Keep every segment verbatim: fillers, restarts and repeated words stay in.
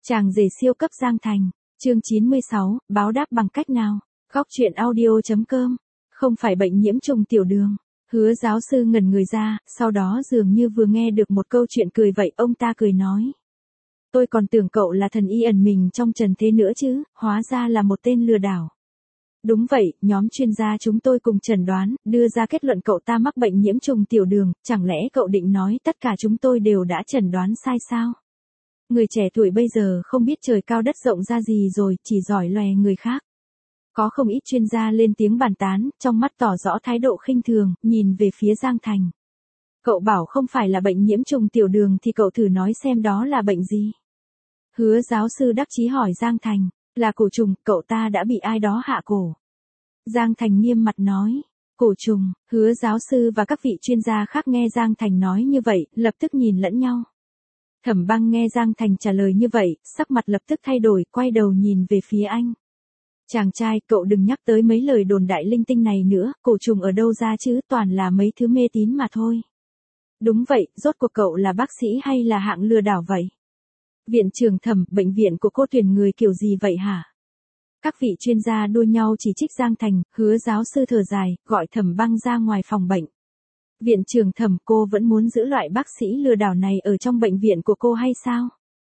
Chàng rể siêu cấp Giang Thành, chương chín mươi sáu, báo đáp bằng cách nào? Góc truyện audio.com. Không phải bệnh nhiễm trùng tiểu đường. Hứa giáo sư ngẩn người ra, sau đó dường như vừa nghe được một câu chuyện cười vậy, ông ta cười nói. Tôi còn tưởng cậu là thần y ẩn mình trong trần thế nữa chứ, hóa ra là một tên lừa đảo. Đúng vậy, nhóm chuyên gia chúng tôi cùng chẩn đoán, đưa ra kết luận cậu ta mắc bệnh nhiễm trùng tiểu đường, chẳng lẽ cậu định nói tất cả chúng tôi đều đã chẩn đoán sai sao? Người trẻ tuổi bây giờ không biết trời cao đất rộng ra gì rồi, chỉ giỏi lòe người khác. Có không ít chuyên gia lên tiếng bàn tán, trong mắt tỏ rõ thái độ khinh thường, nhìn về phía Giang Thành. Cậu bảo không phải là bệnh nhiễm trùng tiểu đường thì cậu thử nói xem đó là bệnh gì? Hứa giáo sư đắc chí hỏi Giang Thành, là cổ trùng, cậu ta đã bị ai đó hạ cổ. Giang Thành nghiêm mặt nói, cổ trùng, hứa giáo sư và các vị chuyên gia khác nghe Giang Thành nói như vậy, lập tức nhìn lẫn nhau. Thẩm Băng nghe Giang Thành trả lời như vậy, sắc mặt lập tức thay đổi, quay đầu nhìn về phía anh. Chàng trai, cậu đừng nhắc tới mấy lời đồn đại linh tinh này nữa, cổ trùng ở đâu ra chứ, toàn là mấy thứ mê tín mà thôi. Đúng vậy, rốt cuộc cậu là bác sĩ hay là hạng lừa đảo vậy? Viện trưởng Thẩm, bệnh viện của cô tuyển người kiểu gì vậy hả? Các vị chuyên gia đua nhau chỉ trích Giang Thành, hứa giáo sư thở dài, gọi Thẩm Băng ra ngoài phòng bệnh. Viện trưởng Thẩm, cô vẫn muốn giữ loại bác sĩ lừa đảo này ở trong bệnh viện của cô hay sao?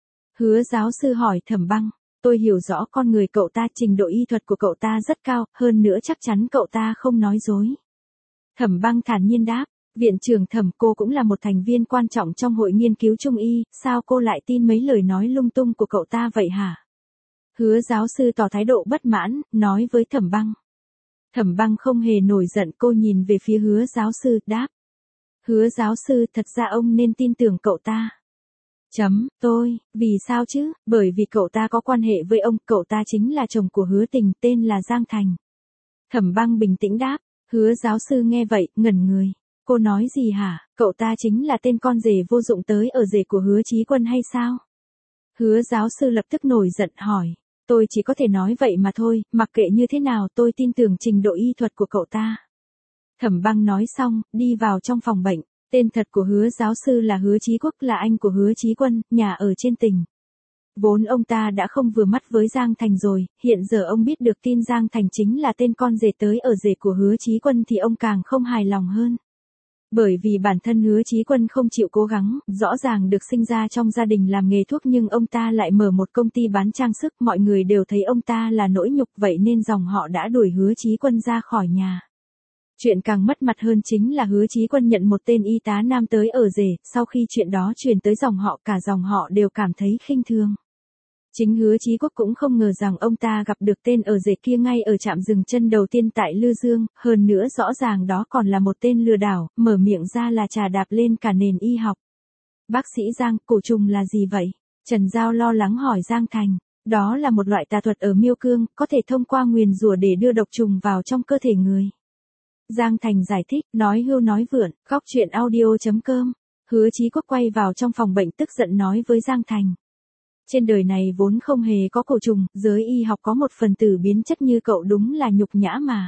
Hứa giáo sư hỏi Thẩm Băng, tôi hiểu rõ con người cậu ta, trình độ y thuật của cậu ta rất cao, hơn nữa chắc chắn cậu ta không nói dối. Thẩm Băng thản nhiên đáp, viện trưởng Thẩm, cô cũng là một thành viên quan trọng trong hội nghiên cứu trung y, sao cô lại tin mấy lời nói lung tung của cậu ta vậy hả? Hứa giáo sư tỏ thái độ bất mãn, nói với Thẩm Băng. Thẩm Băng không hề nổi giận, cô nhìn về phía hứa giáo sư, đáp. Hứa giáo sư, thật ra ông nên tin tưởng cậu ta. Chấm, tôi, vì sao chứ, bởi vì cậu ta có quan hệ với ông, cậu ta chính là chồng của Hứa Tình, tên là Giang Thành. Thẩm Băng bình tĩnh đáp, hứa giáo sư nghe vậy, ngẩn người. Cô nói gì hả, cậu ta chính là tên con rể vô dụng tới ở rể của Hứa Chí Quân hay sao? Hứa giáo sư lập tức nổi giận hỏi. Tôi chỉ có thể nói vậy mà thôi, mặc kệ như thế nào tôi tin tưởng trình độ y thuật của cậu ta. Thẩm Băng nói xong, đi vào trong phòng bệnh. Tên thật của hứa giáo sư là Hứa Chí Quốc, là anh của Hứa Chí Quân, nhà ở trên tỉnh. Vốn ông ta đã không vừa mắt với Giang Thành rồi, hiện giờ ông biết được tin Giang Thành chính là tên con rể tới ở rể của Hứa Chí Quân thì ông càng không hài lòng hơn. Bởi vì bản thân Hứa Chí Quân không chịu cố gắng, rõ ràng được sinh ra trong gia đình làm nghề thuốc nhưng ông ta lại mở một công ty bán trang sức, mọi người đều thấy ông ta là nỗi nhục, vậy nên dòng họ đã đuổi Hứa Chí Quân ra khỏi nhà. Chuyện càng mất mặt hơn chính là Hứa Chí Quân nhận một tên y tá nam tới ở rể, sau khi chuyện đó truyền tới dòng họ, cả dòng họ đều cảm thấy khinh thường. Chính Hứa Chí Quốc cũng không ngờ rằng ông ta gặp được tên ở rể kia ngay ở trạm dừng chân đầu tiên tại Lư Dương, hơn nữa rõ ràng đó còn là một tên lừa đảo, mở miệng ra là trà đạp lên cả nền y học. Bác sĩ Giang, cổ trùng là gì vậy? Trần Giao lo lắng hỏi Giang Thành. Đó là một loại tà thuật ở Miêu Cương, có thể thông qua nguyền rủa để đưa độc trùng vào trong cơ thể người. Giang Thành giải thích, nói hưu nói vượn, góc truyện audio.com. Hứa Chí Quốc quay vào trong phòng bệnh tức giận nói với Giang Thành. Trên đời này vốn không hề có cổ trùng, giới y học có một phần tử biến chất như cậu đúng là nhục nhã mà.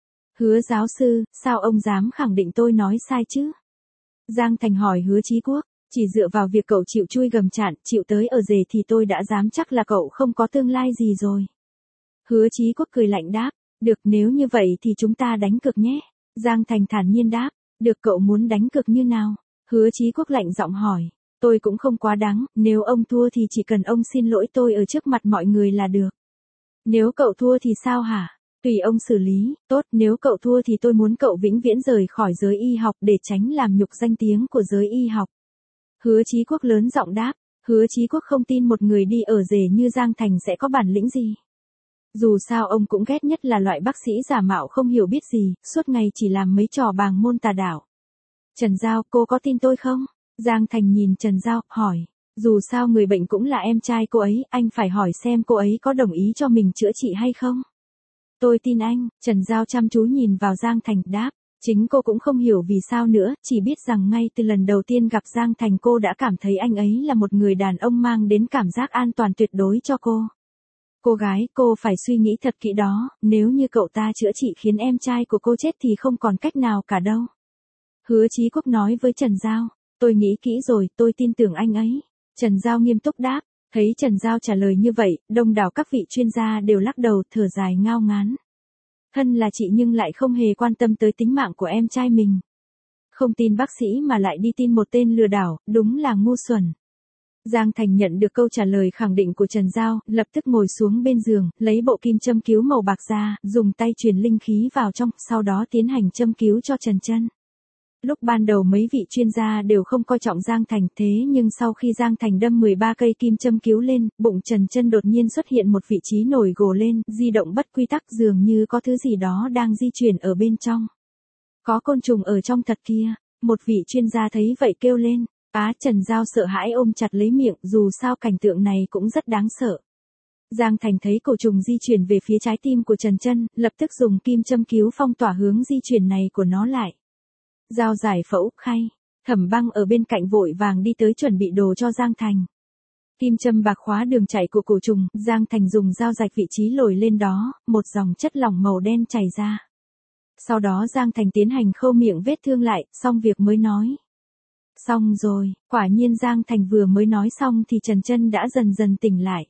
Hứa giáo sư, sao ông dám khẳng định tôi nói sai chứ? Giang Thành hỏi Hứa Chí Quốc, chỉ dựa vào việc cậu chịu chui gầm chạn, chịu tới ở rể thì tôi đã dám chắc là cậu không có tương lai gì rồi. Hứa Chí Quốc cười lạnh đáp, được, nếu như vậy thì chúng ta đánh cược nhé. Giang Thành thản nhiên đáp, được, cậu muốn đánh cược như nào? Hứa Chí Quốc lạnh giọng hỏi. Tôi cũng không quá đáng, nếu ông thua thì chỉ cần ông xin lỗi tôi ở trước mặt mọi người là được. Nếu cậu thua thì sao hả? Tùy ông xử lý, tốt, nếu cậu thua thì tôi muốn cậu vĩnh viễn rời khỏi giới y học để tránh làm nhục danh tiếng của giới y học. Hứa Chí Quốc lớn giọng đáp, Hứa Chí Quốc không tin một người đi ở rể như Giang Thành sẽ có bản lĩnh gì. Dù sao ông cũng ghét nhất là loại bác sĩ giả mạo không hiểu biết gì, suốt ngày chỉ làm mấy trò bàng môn tà đạo. Trần Giao, cô có tin tôi không? Giang Thành nhìn Trần Giao, hỏi, dù sao người bệnh cũng là em trai cô ấy, anh phải hỏi xem cô ấy có đồng ý cho mình chữa trị hay không. Tôi tin anh, Trần Giao chăm chú nhìn vào Giang Thành, đáp, chính cô cũng không hiểu vì sao nữa, chỉ biết rằng ngay từ lần đầu tiên gặp Giang Thành cô đã cảm thấy anh ấy là một người đàn ông mang đến cảm giác an toàn tuyệt đối cho cô. Cô gái, cô phải suy nghĩ thật kỹ đó, nếu như cậu ta chữa trị khiến em trai của cô chết thì không còn cách nào cả đâu. Hứa Chí Quốc nói với Trần Giao. Tôi nghĩ kỹ rồi, tôi tin tưởng anh ấy. Trần Giao nghiêm túc đáp, Thấy Trần Giao trả lời như vậy, đông đảo các vị chuyên gia đều lắc đầu thở dài ngao ngán. Thân là chị nhưng lại không hề quan tâm tới tính mạng của em trai mình. Không tin bác sĩ mà lại đi tin một tên lừa đảo, đúng là ngu xuẩn. Giang Thành nhận được câu trả lời khẳng định của Trần Giao, lập tức ngồi xuống bên giường, lấy bộ kim châm cứu màu bạc ra, dùng tay truyền linh khí vào trong, sau đó tiến hành châm cứu cho Trần Chân. Lúc ban đầu mấy vị chuyên gia đều không coi trọng Giang Thành, thế nhưng sau khi Giang Thành đâm mười ba cây kim châm cứu lên, bụng Trần Chân đột nhiên xuất hiện một vị trí nổi gồ lên, di động bất quy tắc, dường như có thứ gì đó đang di chuyển ở bên trong. Có côn trùng ở trong thật kia, một vị chuyên gia thấy vậy kêu lên. Á, Trần Giao sợ hãi ôm chặt lấy miệng, dù sao cảnh tượng này cũng rất đáng sợ. Giang Thành thấy cổ trùng di chuyển về phía trái tim của Trần Chân, lập tức dùng kim châm cứu phong tỏa hướng di chuyển này của nó lại. Giao giải phẫu, khay, Thẩm Băng ở bên cạnh vội vàng đi tới chuẩn bị đồ cho Giang Thành. Kim châm bạc khóa đường chảy của cổ trùng, Giang Thành dùng dao rạch vị trí lồi lên đó, một dòng chất lỏng màu đen chảy ra. Sau đó Giang Thành tiến hành khâu miệng vết thương lại, xong việc mới nói. Xong rồi, quả nhiên Giang Thành vừa mới nói xong thì Trần Chân đã dần dần tỉnh lại.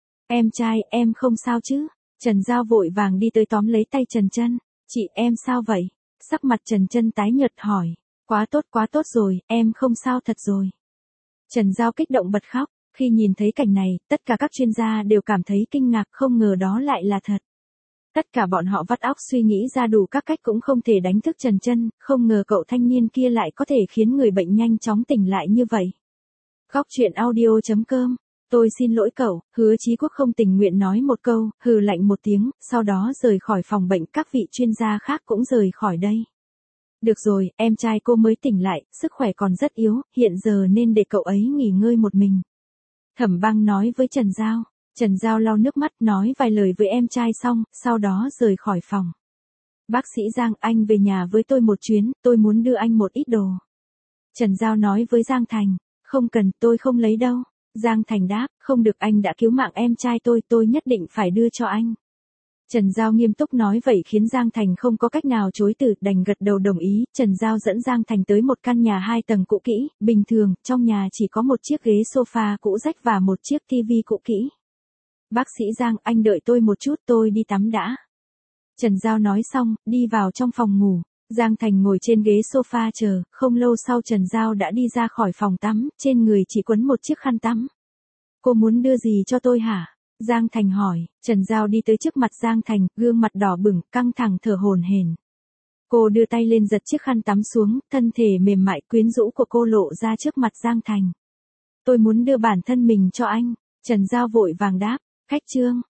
Em trai, em không sao chứ? Trần Giao vội vàng đi tới tóm lấy tay Trần Chân. Chị, em sao vậy? Sắc mặt Trần Chân tái nhợt hỏi. Quá tốt quá tốt rồi, em không sao thật rồi. Trần Giao kích động bật khóc. Khi nhìn thấy cảnh này, tất cả các chuyên gia đều cảm thấy kinh ngạc, không ngờ đó lại là thật. Tất cả bọn họ vắt óc suy nghĩ ra đủ các cách cũng không thể đánh thức Trần Chân, không ngờ cậu thanh niên kia lại có thể khiến người bệnh nhanh chóng tỉnh lại như vậy. Góc truyện audio chấm com. Tôi xin lỗi cậu, Hứa Chí Quốc không tình nguyện nói một câu, hừ lạnh một tiếng, sau đó rời khỏi phòng bệnh, các vị chuyên gia khác cũng rời khỏi đây. Được rồi, em trai cô mới tỉnh lại, sức khỏe còn rất yếu, hiện giờ nên để cậu ấy nghỉ ngơi một mình. Thẩm Băng nói với Trần Giao. Trần Giao lau nước mắt nói vài lời với em trai xong, sau đó rời khỏi phòng. Bác sĩ Giang, anh về nhà với tôi một chuyến, tôi muốn đưa anh một ít đồ. Trần Giao nói với Giang Thành. Không cần, tôi không lấy đâu. Giang Thành đáp, không được, anh đã cứu mạng em trai tôi, tôi nhất định phải đưa cho anh. Trần Giao nghiêm túc nói vậy khiến Giang Thành không có cách nào chối từ, đành gật đầu đồng ý. Trần Giao dẫn Giang Thành tới một căn nhà hai tầng cũ kỹ, bình thường, trong nhà chỉ có một chiếc ghế sofa cũ rách và một chiếc tivi cũ kỹ. Bác sĩ Giang, anh đợi tôi một chút, tôi đi tắm đã. Trần Giao nói xong, đi vào trong phòng ngủ. Giang Thành ngồi trên ghế sofa chờ, không lâu sau Trần Giao đã đi ra khỏi phòng tắm, trên người chỉ quấn một chiếc khăn tắm. Cô muốn đưa gì cho tôi hả? Giang Thành hỏi. Trần Giao đi tới trước mặt Giang Thành, gương mặt đỏ bừng, căng thẳng thở hổn hển. Cô đưa tay lên giật chiếc khăn tắm xuống, thân thể mềm mại quyến rũ của cô lộ ra trước mặt Giang Thành. Tôi muốn đưa bản thân mình cho anh. Trần Giao vội vàng đáp. Khách trương.